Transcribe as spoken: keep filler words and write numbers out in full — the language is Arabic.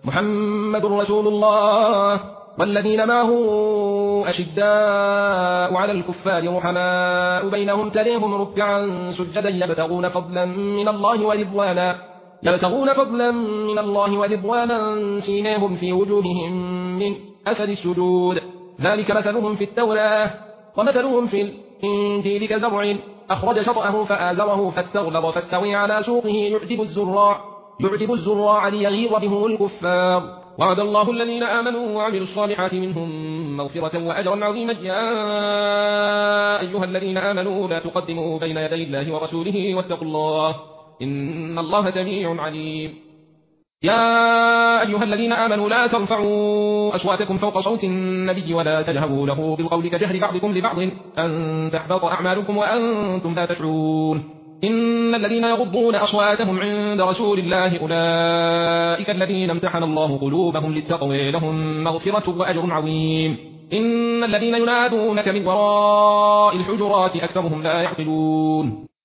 محمد رسول الله والذين معه أشداء على الكفار رحماء بينهم تريهم ركعا سجدا يبتغون فضلا من الله ورضوانا يبتغون فضلا من الله ورضوانا سيماهم في وجوههم من أثر السجود ذلك مثلهم في التوراة ومثلهم في الإنجيل كزرع أخرج شطأه فآزره فاستغلظ فاستوي على سوقه يعجب الزراع يعجب الزراع ليغيظ بهم الكفار وعد الله الذين آمنوا وعملوا الصالحات منهم مغفرة وأجرا عظيما. يا أيها الذين آمنوا لا تقدموا بين يدي الله ورسوله واتقوا الله إن الله سميع عليم. يا أيها الذين آمنوا لا ترفعوا أصواتكم فوق صوت النبي ولا تجهروا له بالقول كجهر بعضكم لبعض أن تحبط أعمالكم وأنتم لا تشعرون. إن الذين يغضون أصواتهم عند رسول الله أولئك الذين امتحن الله قلوبهم للتقوى لهم مغفرة وأجر عظيم. إن الذين ينادونك من وراء الحجرات أكثرهم لا يعقلون.